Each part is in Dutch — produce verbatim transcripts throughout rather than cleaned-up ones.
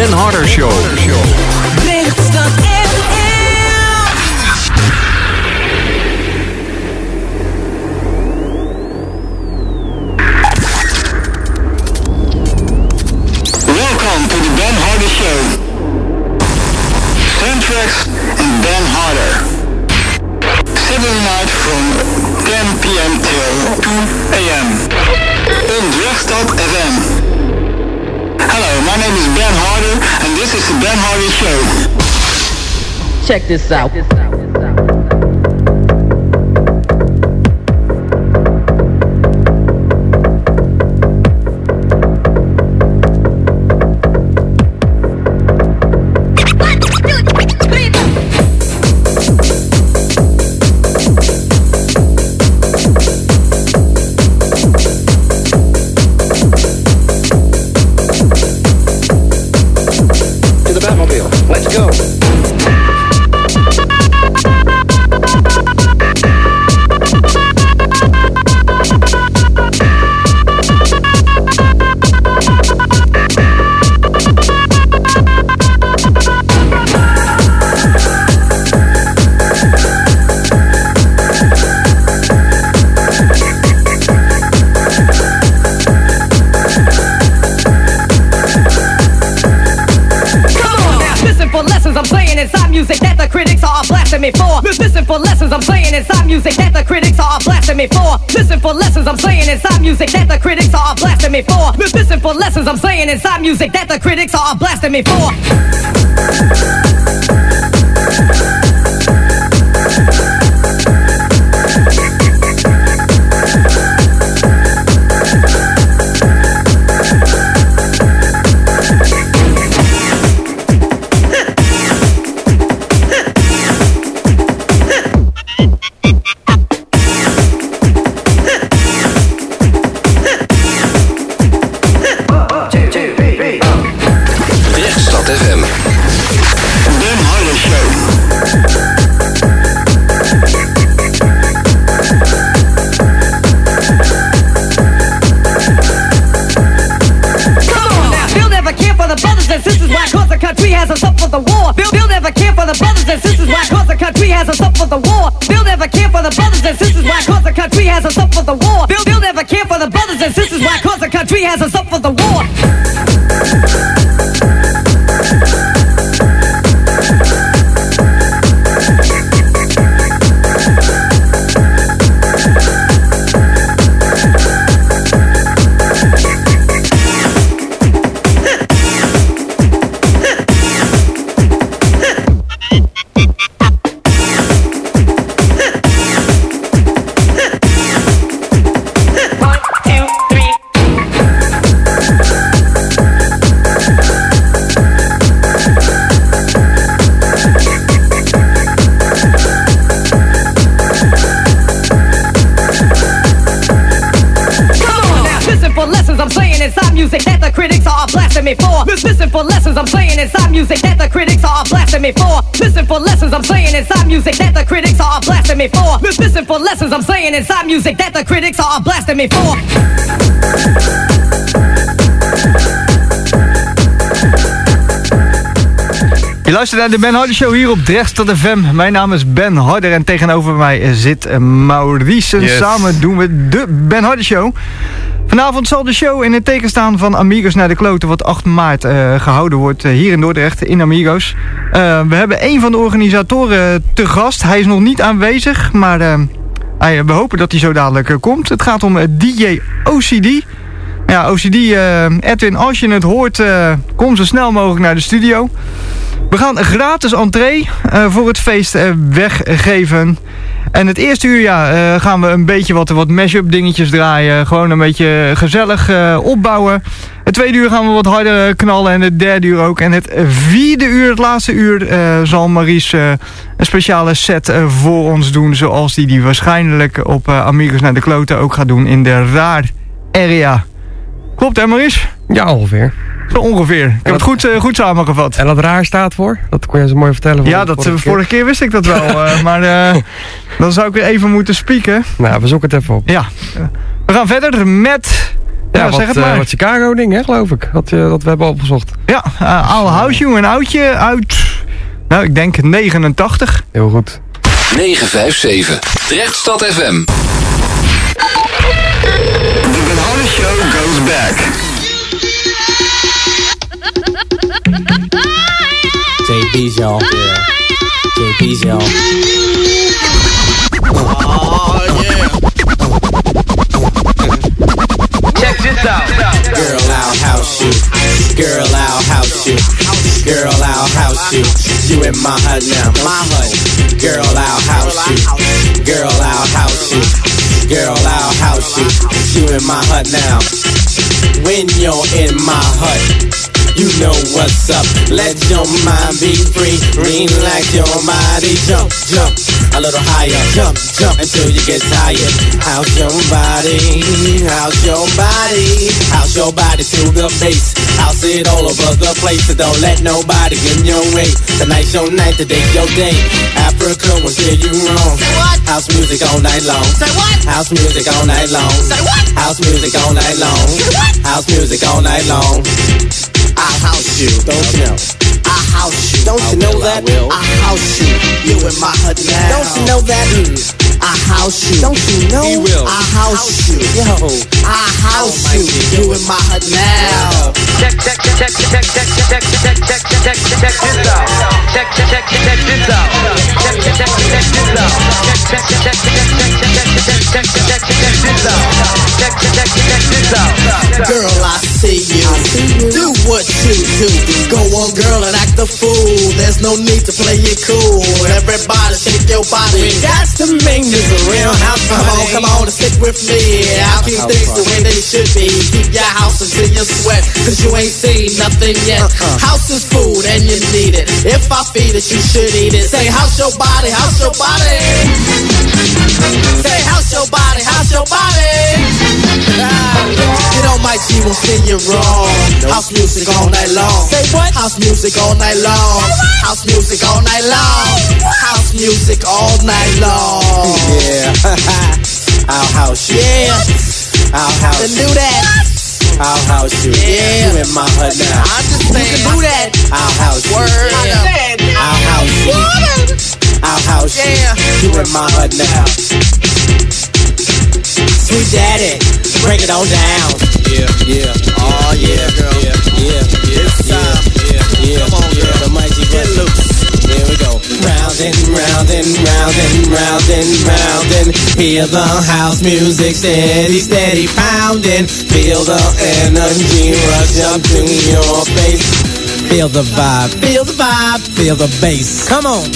Ben Harder Show. Brixton F M. Welcome to the Ben Harder Show. Soundtracks and Ben Harder. Saturday night from ten p.m. till two a.m. on Drugstop F M. Hello, my name is Ben Harder and this is the Ben Harder Show. Check this out. Check this out. Me for. Listen for lessons I'm saying inside music that the critics are blasting me for. Listen for lessons I'm saying inside music that the critics are blasting me for. Listen for lessons I'm saying inside music that the critics are blasting me for. Has us up for the war. Bill, Bill never cared for the brothers and sisters. Why? Cause the country has us up for the war. Bill never cared for the brothers and sisters. Why? Cause the country has us up for the war. Bill, Bill never cared for the brothers and sisters. Why? Cause the country has us up for the war. Music that the critics are blasting me for. Listen for lessons I'm saying inside music that the critics are blasting me for. Listen for lessons I'm saying inside music that the critics are blasting me for. Listen for lessons I'm saying inside music that the critics are blasting me for. Je luistert naar de Ben Harder Show hier op Drexel F M. Mijn naam is Ben Harder en tegenover mij zit Maurice. Yes. Samen doen we de Ben Harder Show. Vanavond zal de show in het teken staan van Amigos naar de Kloten, wat acht maart uh, gehouden wordt uh, hier in Dordrecht in Amigos. Uh, we hebben een van de organisatoren te gast. Hij is nog niet aanwezig, maar uh, hij, we hopen dat hij zo dadelijk uh, komt. Het gaat om uh, D J O C D. Ja, O C D, uh, Edwin, als je het hoort, uh, kom zo snel mogelijk naar de studio. We gaan gratis entree uh, voor het feest uh, weggeven. En het eerste uur ja, uh, gaan we een beetje wat, wat mash-up dingetjes draaien. Gewoon een beetje gezellig uh, opbouwen. Het tweede uur gaan we wat harder knallen en het derde uur ook. En het vierde uur, het laatste uur, uh, zal Maurice uh, een speciale set uh, voor ons doen. Zoals die die waarschijnlijk op uh, Amigos naar de Kloten ook gaat doen in de Raar Area. Klopt hè Maurice? Ja, ongeveer. Zo ongeveer. Ik heb het goed, uh, goed samengevat. En dat raar staat voor? Dat kon je zo mooi vertellen. Ja, dat vorige, vorige keer. keer wist ik dat wel. uh, maar uh, dan zou ik weer even moeten spieken. Nou, we zoeken het even op. Ja. We gaan verder met Ja, Ja, wat, zeg het uh, maar. wat Chicago ding, hè, geloof ik. Dat, uh, dat we hebben opgezocht. Ja, uh, oude house, jongen. Een oudje uit, nou, ik denk negenentachtig. Heel goed. negen vijf zeven. Drechtstad F M. The Ben Harder Show goes back. J B's, y'all. Yeah. J B's, y'all. Oh, yeah. Check this out. Girl, I'll house you. Girl, I'll house you. Girl, I'll house you. You in my hut now, my hut. Girl, I'll house you. Girl, I'll house you. Girl, I'll house you. You in my hut now. When you're in my hut, you know what's up. Let your mind be free. Relax your body. Jump, jump a little higher. Jump, jump until you get tired. House your body. House your body. House your body to the base. House it all over the place. So don't let nobody get in your way. Tonight's your night. Today's your day. Africa will steer you wrong. Say what? House music all night long. Say what? House music all night long. Say what? House music all night long. Say what? House music all night long. I'll house you, don't you know? I house you, don't you know that? I house you, you in my hut now. Don't you know that? I house you, don't you know? He will. I house you, yo. I house you, you in my hut now. Check, check, check, check, check, check, check, check, check, check, check, check this out. Check, check, check, check this out. Check, check, check, check this out. Check, check, check, check, check, check, check, check, check, check this out. Check, check, check, check this out. Girl, I see you. Do what you do. Go on, girl, and act the fool. There's no need to play it cool. Everybody shake your body. That's to make this a real house party. Come on, come on, and stick with me. I'll keep things the way they should be. Keep your house until you sweat, cause you ain't seen nothing yet. House is food and you need it. If I feed it, you should eat it. Say house your body, house your body. Say house your body, house your body. You know my G won't steer you wrong. House music all night long. Say what? House music all night long. House music all night long. House music all night long. Yeah. I'll house you. Yeah. I'll house you. Then do that. I'll house you. Yeah. You in my hut now. I'm just saying. You can do that. I'll house you. Word. Yeah. I'll house you. I'll house you. Yeah. You in my hut now. Sweet daddy, break it on down. Yeah, yeah, oh yeah, girl. Yeah, yeah, yeah, it's time. Yeah, yeah, come on, girl. The mighty get loose. Here we go. Round and round and round and round and round and hear the house music steady, steady pounding. Feel the energy rush up to your face. Feel the vibe, feel the vibe, feel the bass. Come on.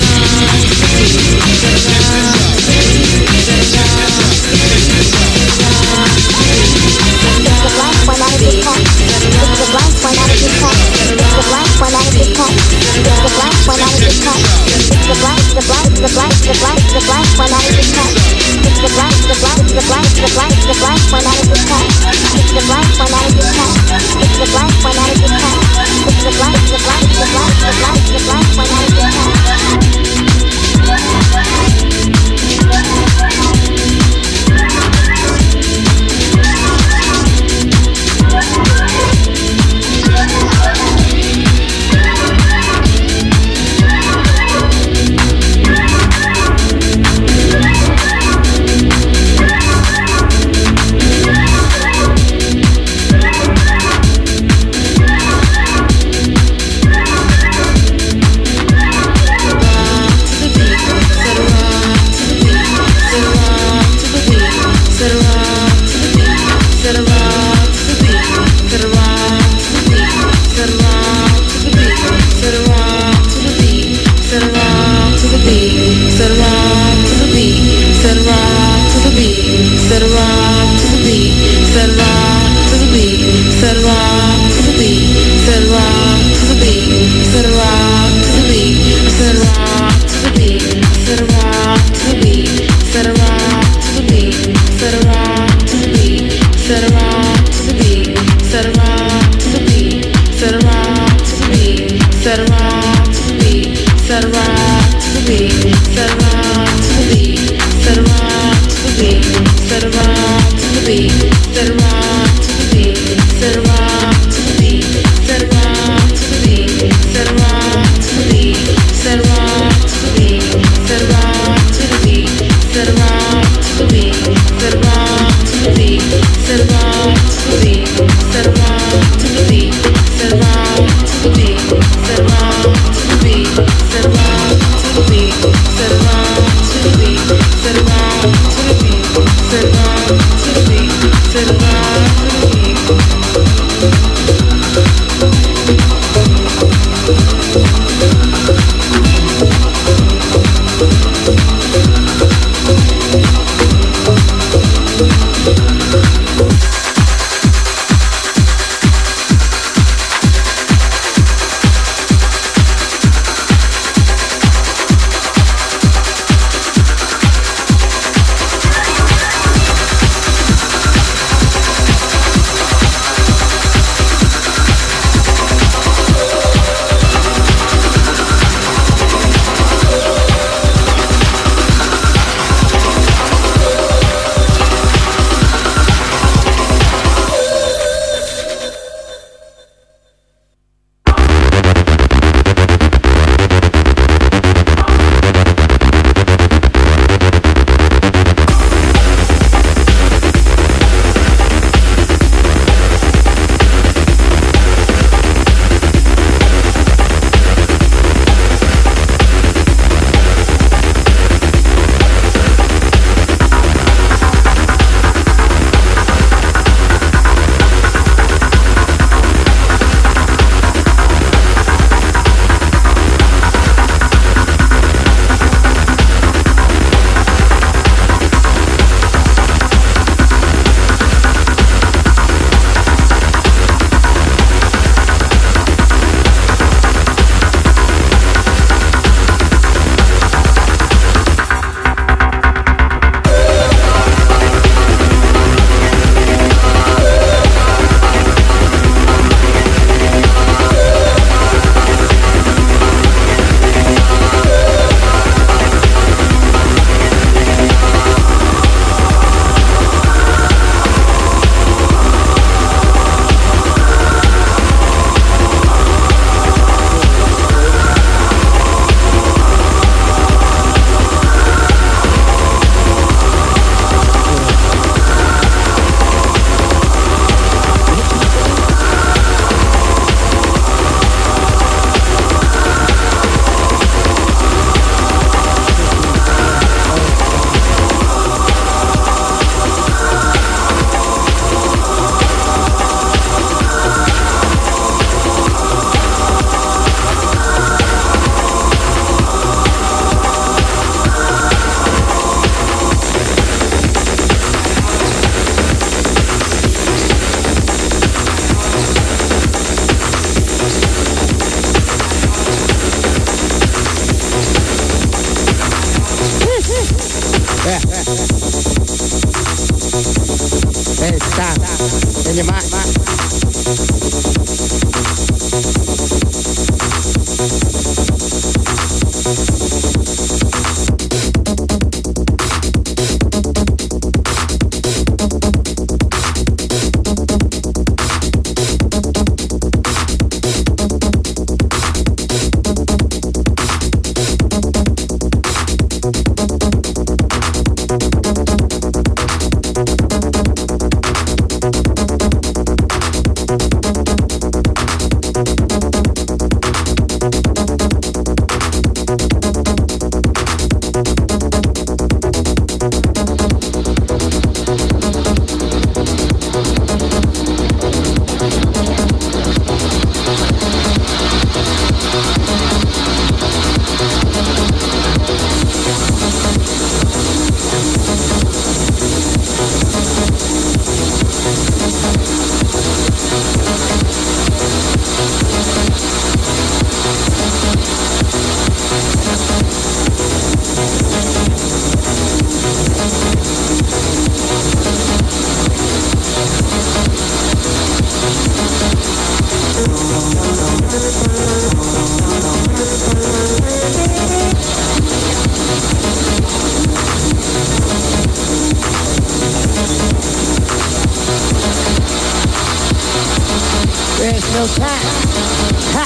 Set it rock to the beat, set it rock to the beat. no time. Ha.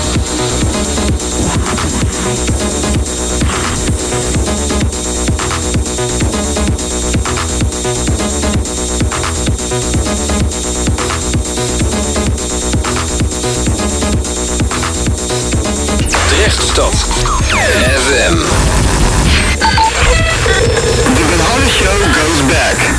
Drechtstad F M. The Ben Harder Show goes back.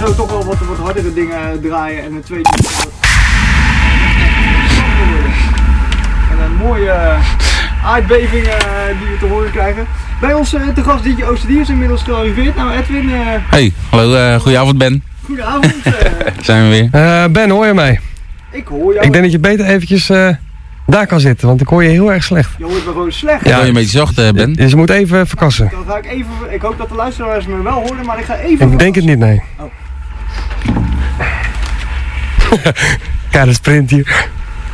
zo toch wel wat, wat hardere dingen draaien en een tweede. En een mooie aardbeving uh, die we te horen krijgen. Bij ons uh, te gast D J Oosterdier is inmiddels gearriveerd. Nou Edwin. Uh... Hey, hallo, uh, goedenavond Ben. Goedenavond. Uh... Zijn we weer. Uh, Ben, hoor je mij? Ik hoor jou. Ik denk dat je beter eventjes uh, daar kan zitten, want ik hoor je heel erg slecht. Je hoort me gewoon slecht. Ja, hoor je een beetje zacht uh, Ben. Dus je moet even verkassen. Dan ga ik even, ik hoop dat de luisteraars me wel horen, maar ik ga even Ik denk het niet, nee. Oh. Ja, dat sprint hier.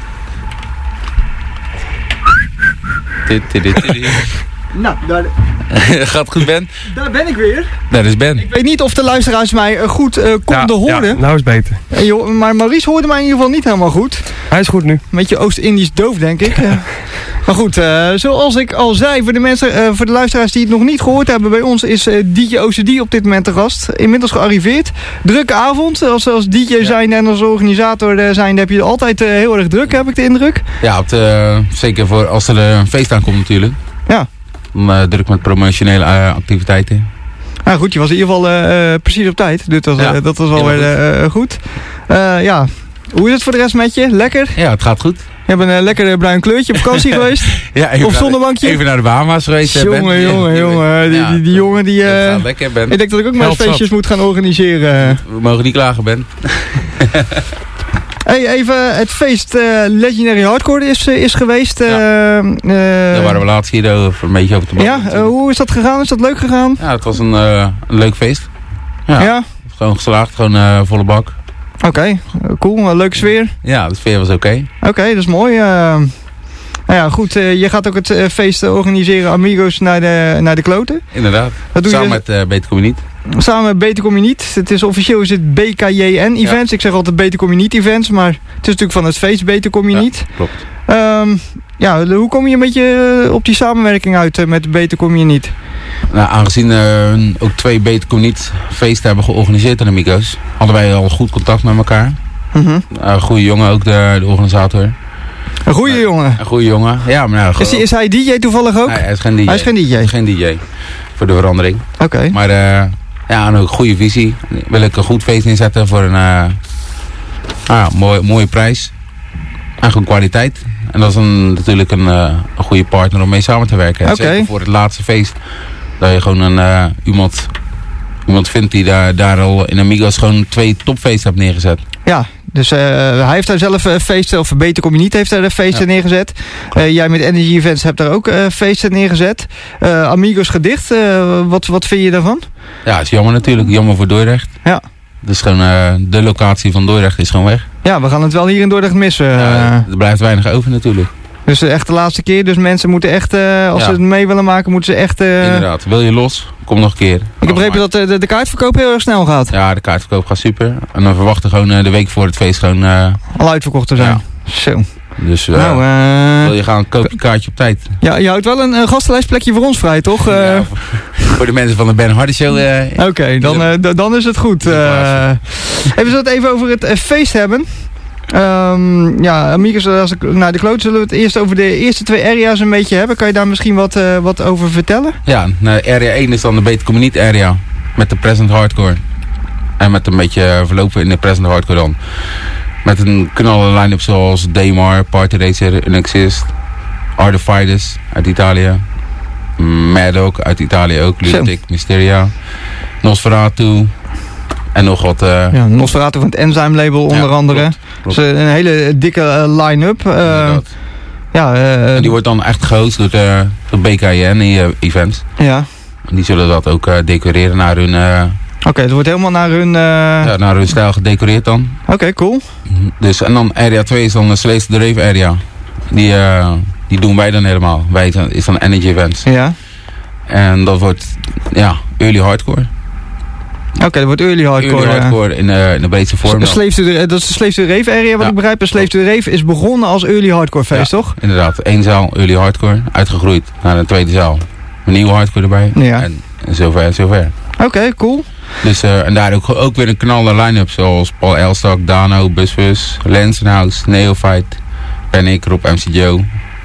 Nou, daar... Gaat goed Ben? Daar ben ik weer. Dat is Ben. Ik weet niet of de luisteraars mij uh, goed uh, konden ja, horen. Ja, nou is beter. Hey, joh, maar Maurice hoorde mij in ieder geval niet helemaal goed. Hij is goed nu. Een beetje Oost-Indisch doof, denk ik. uh, maar goed, uh, zoals ik al zei, voor de, mensen, uh, voor de luisteraars die het nog niet gehoord hebben, bij ons is uh, D J O C D op dit moment te gast. Inmiddels gearriveerd. Drukke avond. Als, als D J ja. zijn en als organisator uh, zijn, heb je altijd uh, heel erg druk, heb ik de indruk. Ja, op de, uh, zeker voor als er een feest aankomt natuurlijk. Ja. Dan, uh, druk met promotionele uh, activiteiten. Nou goed, je was in ieder geval uh, precies op tijd. Dus dat, was, ja, uh, dat was alweer uh, goed. Uh, ja, hoe is het voor de rest met je? Lekker? Ja, het gaat goed. Je hebt een uh, lekker bruin kleurtje op vakantie geweest? Ja, even op zonnebankje? Even naar de Bahama's geweest. Jongen, Ben. jongen, jongen. Die, ja, die, die jongen die... Uh, het gaat lekker, Ben. Ik denk dat ik ook maar feestjes moet gaan organiseren. We mogen niet klagen, Ben. Hey, even het feest uh, Legendary Hardcore is, uh, is geweest. Uh, ja. uh, Daar waren we laatst hier uh, een beetje over te babbelen. Ja, uh, hoe is dat gegaan? Is dat leuk gegaan? Ja, het was een, uh, een leuk feest. Ja, ja? Gewoon geslaagd, gewoon uh, volle bak. Oké, okay, cool. Een leuke sfeer. Ja, de sfeer was oké. Okay. Oké, okay, dat is mooi. Uh, nou ja, goed. Uh, je gaat ook het uh, feest organiseren, Amigos, naar de, naar de kloten. Inderdaad. Dat doe Samen je... met uh, Beter Kom Je Niet. Samen met Beter Kom Je Niet. Het is officieel is het B K J N Events. Ja. Ik zeg altijd Beter Kom Je Niet Events, maar het is natuurlijk van het feest Beter Kom Je ja, Niet. Klopt. Um, ja, hoe kom je een beetje op die samenwerking uit uh, met Beter Kom Je Niet? Nou, aangezien uh, ook twee Beter Kom Je Niet feesten hebben georganiseerd aan de Amigos, hadden wij al goed contact met elkaar. Mm-hmm. Een uh, goede jongen, ook de, de organisator. Een goede uh, jongen? Een goede jongen, ja. Maar nou, is, hij, is hij D J toevallig ook? Nee, hij is geen D J. Hij is geen D J? Hij is geen D J, voor de verandering. Oké. Okay. Maar uh, ja, en ook een goede visie. Wil ik een goed feest inzetten voor een uh, ah, mooie, mooie prijs. En gewoon kwaliteit. En dat is een, natuurlijk een, uh, een goede partner om mee samen te werken. Okay. Zeker voor het laatste feest. Dat je gewoon een, uh, iemand, iemand vindt die daar, daar al in Amigos gewoon twee topfeesten hebt neergezet. Ja, dus uh, hij heeft daar zelf uh, feesten, of Beter Kom Je Niet heeft daar uh, feesten ja. neergezet. Uh, jij met Energy Events hebt daar ook uh, feesten neergezet. Uh, Amigos gedicht, uh, wat, wat vind je daarvan? Ja, het is jammer natuurlijk. Jammer voor Dordrecht. Ja. Dus gewoon uh, de locatie van Dordrecht is gewoon weg. Ja, we gaan het wel hier in Dordrecht missen. Ja, er blijft weinig over natuurlijk. Dus echt de laatste keer. Dus mensen moeten echt, uh, als ja. ze het mee willen maken, moeten ze echt... Uh... Inderdaad. Wil je los? Kom nog een keer. Ik heb begrepen dat de, de kaartverkoop heel erg snel gaat. Ja, de kaartverkoop gaat super. En dan verwachten gewoon uh, de week voor het feest gewoon... Uh... al uitverkocht te zijn. Ja. Zo. Dus uh, nou, uh... wil je gaan, koop je kaartje op tijd. Ja, je houdt wel een uh, gastenlijstplekje voor ons vrij, toch? Uh... Ja, voor, voor de mensen van de Ben Hardy Show. Uh, Oké, okay, dan, uh, d- dan is het goed. Uh, even zo het even over het uh, feest hebben. Um, ja, Amigos, als ik naar de kloot, zullen we het eerst over de eerste twee area's een beetje hebben. Kan je daar misschien wat, uh, wat over vertellen? Ja, nou, area één is dan de Beter Kom Je Niet area. Met de present hardcore. En met een beetje verlopen in de present hardcore dan. Met een knalle line-up zoals Daymar, Party Racer, Unexist, Art of Fighters uit Italië. Maddock uit Italië ook, Lunatic, Mysteria, Nosferatu. En nog wat... Uh... Ja, Nosferatu van het Enzyme label onder ja, andere. Klopt, klopt. Dus een hele dikke uh, line-up. Uh, ja, uh, en die wordt dan echt gehost door de, de B K J N uh, events. Ja. En die zullen dat ook uh, decoreren naar hun... Uh... Oké, okay, het wordt helemaal naar hun... Uh... Ja, naar hun stijl gedecoreerd dan. Oké, okay, cool. Dus, en dan area twee is dan de Slaves the Rave area. Die, uh, die doen wij dan helemaal. Wij is dan Energy Events. Ja. En dat wordt, ja, early hardcore. Oké, okay, dat wordt early hardcore. Early hardcore in, uh, in de breedste vorm. Slave to the, dat is de Slave to the Rave area wat ja, ik begrijp. En Slave to the Rave is begonnen als early hardcore feest, ja, toch? Inderdaad. Eén zaal early hardcore, uitgegroeid naar een tweede zaal. Een nieuwe hardcore erbij. Ja. En, en zover en zover. Oké, okay, cool. Dus, uh, en daar ook, ook weer een knaller line-up zoals Paul Elstak, Dano, Busbus, Lensenhouse, Neophyte, Panic, Rob M C Joe.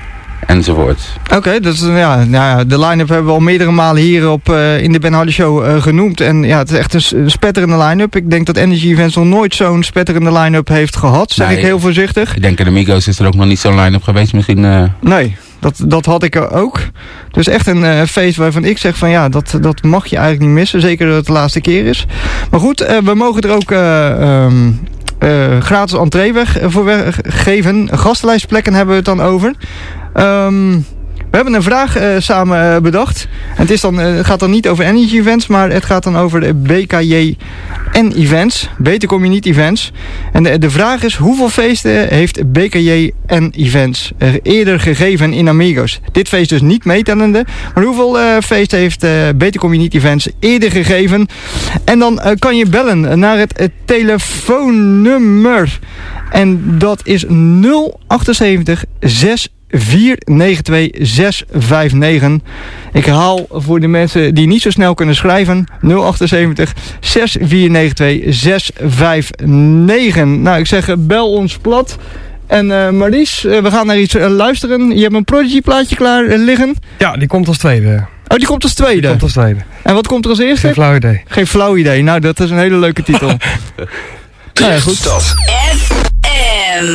enzovoort. Oké, okay, dus ja, nou ja, de line-up hebben we al meerdere malen hier op, uh, in de Ben Hardy Show uh, genoemd. En ja, het is echt een spetterende line-up. Ik denk dat Energy Events nog nooit zo'n spetterende line-up heeft gehad, zeg nee, ik heel voorzichtig. Ik denk in de Migos is er ook nog niet zo'n line-up geweest misschien. Uh... Nee, dat, dat had ik ook. Dus echt een uh, feest waarvan ik zeg van ja, dat, dat mag je eigenlijk niet missen. Zeker dat het de laatste keer is. Maar goed, uh, we mogen er ook... Uh, um, Uh, gratis entree weg voor weggeven. Gastenlijstplekken hebben we het dan over. Um, we hebben een vraag uh, samen uh, bedacht. En het, is dan, uh, het gaat dan niet over Energy Events, maar het gaat dan over de B K J N Events. Beter kom je niet events. En de, de vraag is, hoeveel feesten heeft B K J N Events uh, eerder gegeven in Amigos? Dit feest dus niet meetellende. Maar hoeveel uh, feesten heeft uh, Beter kom je niet events eerder gegeven? En dan uh, kan je bellen naar het uh, telefoonnummer. En dat is nul achtenzeventig zes vier negen twee zes vijf negen. Ik herhaal voor de mensen die niet zo snel kunnen schrijven. nul achtenzeventig zes vier negen twee zes vijf negen. Nou, ik zeg bel ons plat. En uh, Maurice, uh, we gaan naar iets uh, luisteren. Je hebt een Prodigy plaatje klaar uh, liggen. Ja, die komt als tweede. Oh, die komt als tweede? Die komt als tweede. En wat komt er als eerste? Geen flauw idee. Geen flauw idee. Nou, dat is een hele leuke titel. Nou ja, goed. Stad F M.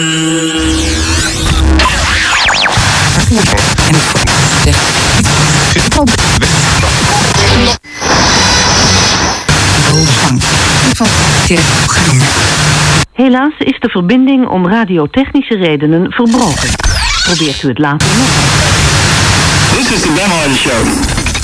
Helaas is de verbinding om radiotechnische redenen verbroken. Probeert u het later nog. This is the Ben Hardy Show.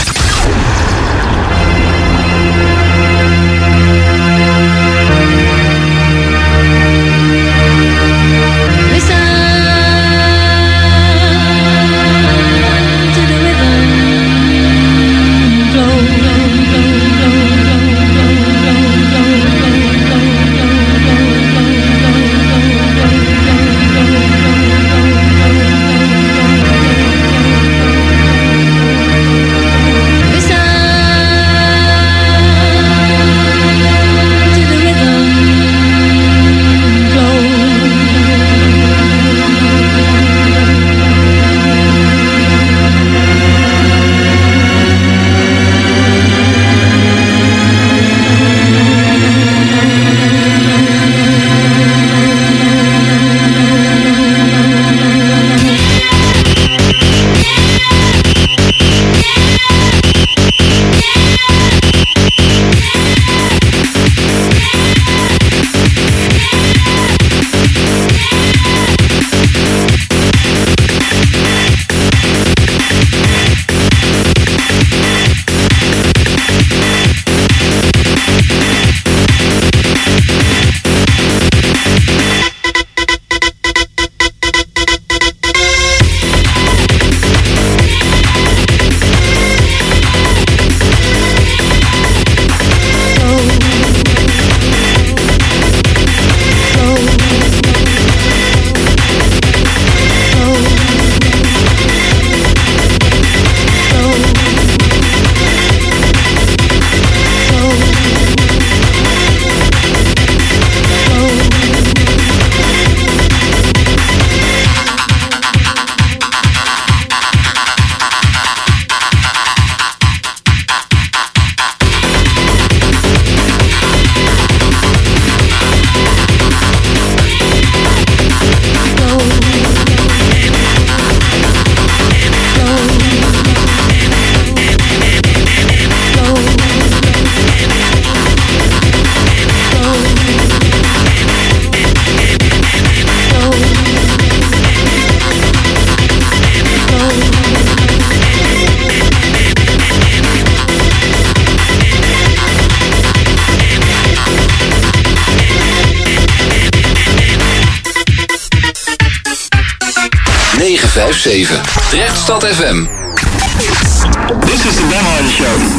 negen vijf zeven. Drechtstad F M. This is the Ben Hardy Show.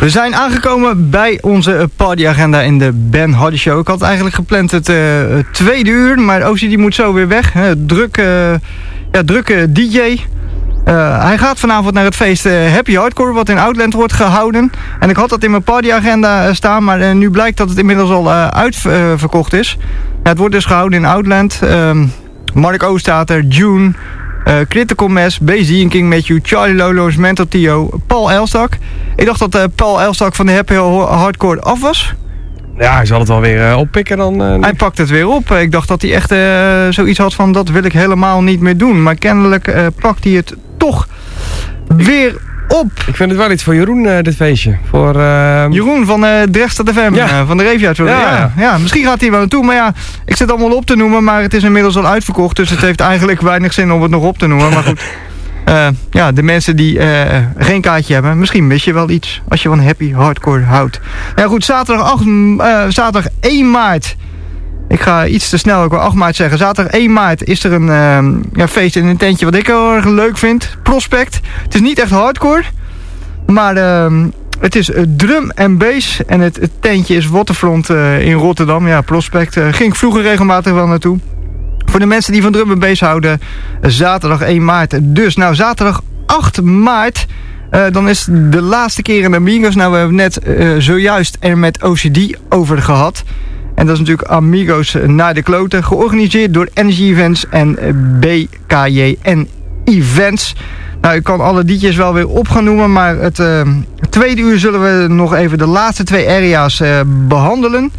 We zijn aangekomen bij onze partyagenda in de Ben Hardy Show. Ik had eigenlijk gepland het uh, tweede uur, maar O C D moet zo weer weg. Hè. Druk, uh, ja, drukke D J. Uh, hij gaat vanavond naar het feest uh, Happy Hardcore, wat in Outland wordt gehouden. En ik had dat in mijn partyagenda uh, staan, maar uh, nu blijkt dat het inmiddels al uh, uitverkocht uh, is. Ja, het wordt dus gehouden in Outland. Uh, Mark O staat er, June, uh, Critical Mass, Basie en King Matthew, Charlie Lolo's, Mental Tio, Paul Elstak. Ik dacht dat uh, Paul Elstak van de Happy Hardcore af was. Ja, hij zal het wel weer uh, oppikken dan. Uh, hij pakt het weer op. Ik dacht dat hij echt uh, zoiets had van, dat wil ik helemaal niet meer doen. Maar kennelijk uh, pakt hij het toch weer op. Ik vind het wel iets voor Jeroen, uh, dit feestje. Voor, uh... Jeroen van uh, Drechtstad F M, ja. uh, van de Revia. Ja. Ja, ja, misschien gaat hij wel naartoe. Maar ja, ik zit allemaal op te noemen, maar het is inmiddels al uitverkocht. Dus het heeft eigenlijk weinig zin om het nog op te noemen. Maar goed, uh, ja, de mensen die uh, geen kaartje hebben, misschien mis je wel iets als je van Happy Hardcore houdt. Ja goed, zaterdag, acht, uh, zaterdag één maart. Ik ga iets te snel ook wel acht maart zeggen. Zaterdag één maart is er een uh, ja, feest in een tentje wat ik heel erg leuk vind. Prospect. Het is niet echt hardcore. Maar uh, het is uh, drum en bass. En het, het tentje is Waterfront uh, in Rotterdam. Ja, Prospect. Uh, ging ik vroeger regelmatig wel naartoe. Voor de mensen die van drum en bass houden. Uh, zaterdag één maart. Dus nou zaterdag acht maart. Uh, dan is de laatste keer in de Amigos. Nou we hebben net uh, zojuist er met O C D over gehad. En dat is natuurlijk Amigos naar de kloten. Georganiseerd door Energy Events en B K J N Events. Nou, ik kan alle liedjes wel weer op gaan noemen. Maar het uh, tweede uur zullen we nog even de laatste twee area's uh, behandelen.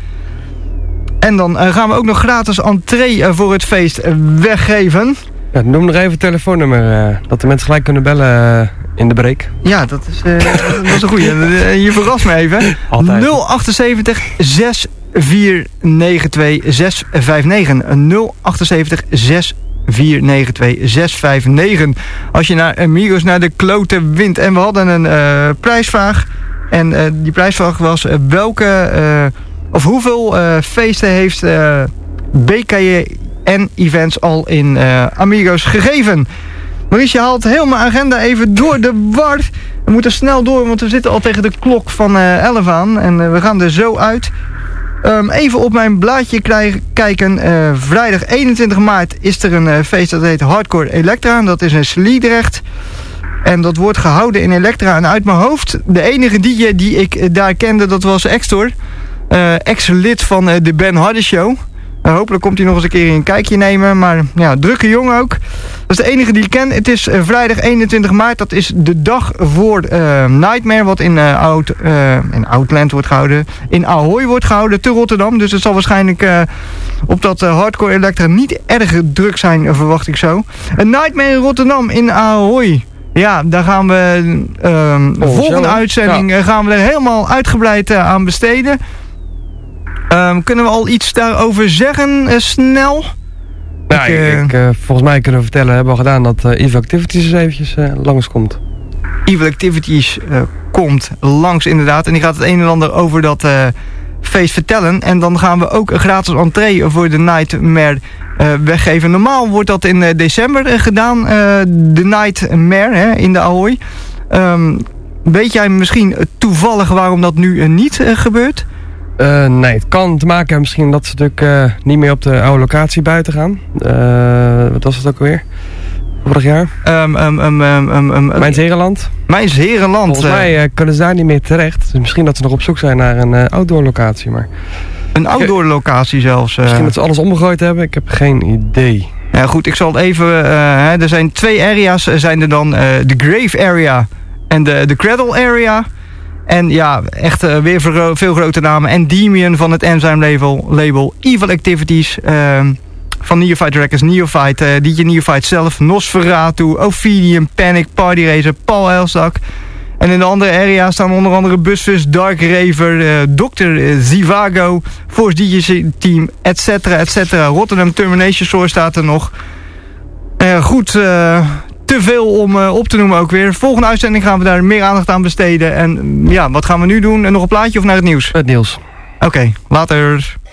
En dan uh, gaan we ook nog gratis entree uh, voor het feest uh, weggeven. Ja, noem nog even het telefoonnummer. Uh, dat de mensen gelijk kunnen bellen uh, in de break. Ja, dat is, uh, dat is een goeie. Je verrast me even. nul achtenzeventig zes vier negen twee zes vijf negen. nul achtenzeventig zes vier negen twee zes vijf negen. Als je naar Amigos naar de kloten wint. En we hadden een uh, prijsvraag. En uh, die prijsvraag was uh, welke uh, of hoeveel uh, feesten heeft uh, B K J N Events al in uh, Amigos gegeven. Maurice, je haalt heel mijn agenda even door de war. We moeten snel door, want we zitten al tegen de klok van uh, elf aan. En uh, we gaan er zo uit. Um, even op mijn blaadje krijgen, kijken. Uh, vrijdag eenentwintig maart is er een uh, feest dat heet Hardcore Elektra. Dat is in Sliedrecht. En dat wordt gehouden in Elektra. En uit mijn hoofd, de enige D J die ik uh, daar kende, dat was Extor. Uh, ex-lid van uh, de Ben Hardy Show. Uh, hopelijk komt hij nog eens een keer een kijkje nemen. Maar ja, drukke jongen ook. Dat is de enige die ik ken. Het is uh, vrijdag eenentwintig maart. Dat is de dag voor uh, Nightmare. Wat in, uh, Oud, uh, in Outland wordt gehouden. In Ahoy wordt gehouden. Te Rotterdam. Dus het zal waarschijnlijk uh, op dat uh, Hardcore Elektra niet erg druk zijn. Uh, verwacht ik zo. Een Nightmare in Rotterdam. In Ahoy. Ja, daar gaan we uh, de oh, volgende zo. uitzending. Ja. Uh, gaan we er helemaal uitgebreid uh, aan besteden. Um, kunnen we al iets daarover zeggen, uh, snel? Ja, ik, uh, ik, uh, volgens mij kunnen we vertellen, hebben we al gedaan dat uh, Evil Activities eens eventjes uh, langskomt. Evil Activities uh, komt langs inderdaad. En die gaat het een en ander over dat uh, feest vertellen. En dan gaan we ook een gratis entree voor de Nightmare uh, weggeven. Normaal wordt dat in uh, december uh, gedaan, uh, de Nightmare hè, in de Ahoy. Um, weet jij misschien toevallig waarom dat nu uh, niet uh, gebeurt? Uh, nee, het kan te maken hebben misschien dat ze natuurlijk uh, niet meer op de oude locatie buiten gaan. Uh, wat was het ook alweer? Vorig jaar? Um, um, um, um, um, um, Mijns Herenland. Mijns Herenland. Volgens uh, mij uh, kunnen ze daar niet meer terecht. Dus misschien dat ze nog op zoek zijn naar een uh, outdoor locatie. Maar... Een outdoor locatie zelfs. Uh... Misschien dat ze alles omgegooid hebben. Ik heb geen idee. Ja goed, ik zal het even... Uh, hè, er zijn twee area's. Er zijn er dan uh, de Grave Area en de, de Cradle Area. En ja, echt uh, weer veel, veel grote namen. Endymion van het Enzyme label, label Evil Activities. Uh, van Neophyte Records, Neophyte, uh, D J Neophyte zelf, Nosferatu, Ophidian, Panic, Party Racer, Paul Elstak. En in de andere area staan onder andere Busfus, Dark Raver, uh, dokter uh, Zivago, Force D J Team, et cetera, et cetera. Rotterdam Termination Source staat er nog. Uh, goed... Uh, Te veel om uh, op te noemen ook weer. Volgende uitzending gaan we daar meer aandacht aan besteden. En ja, wat gaan we nu doen? Nog een plaatje of naar het nieuws? Het nieuws. Oké, okay, later.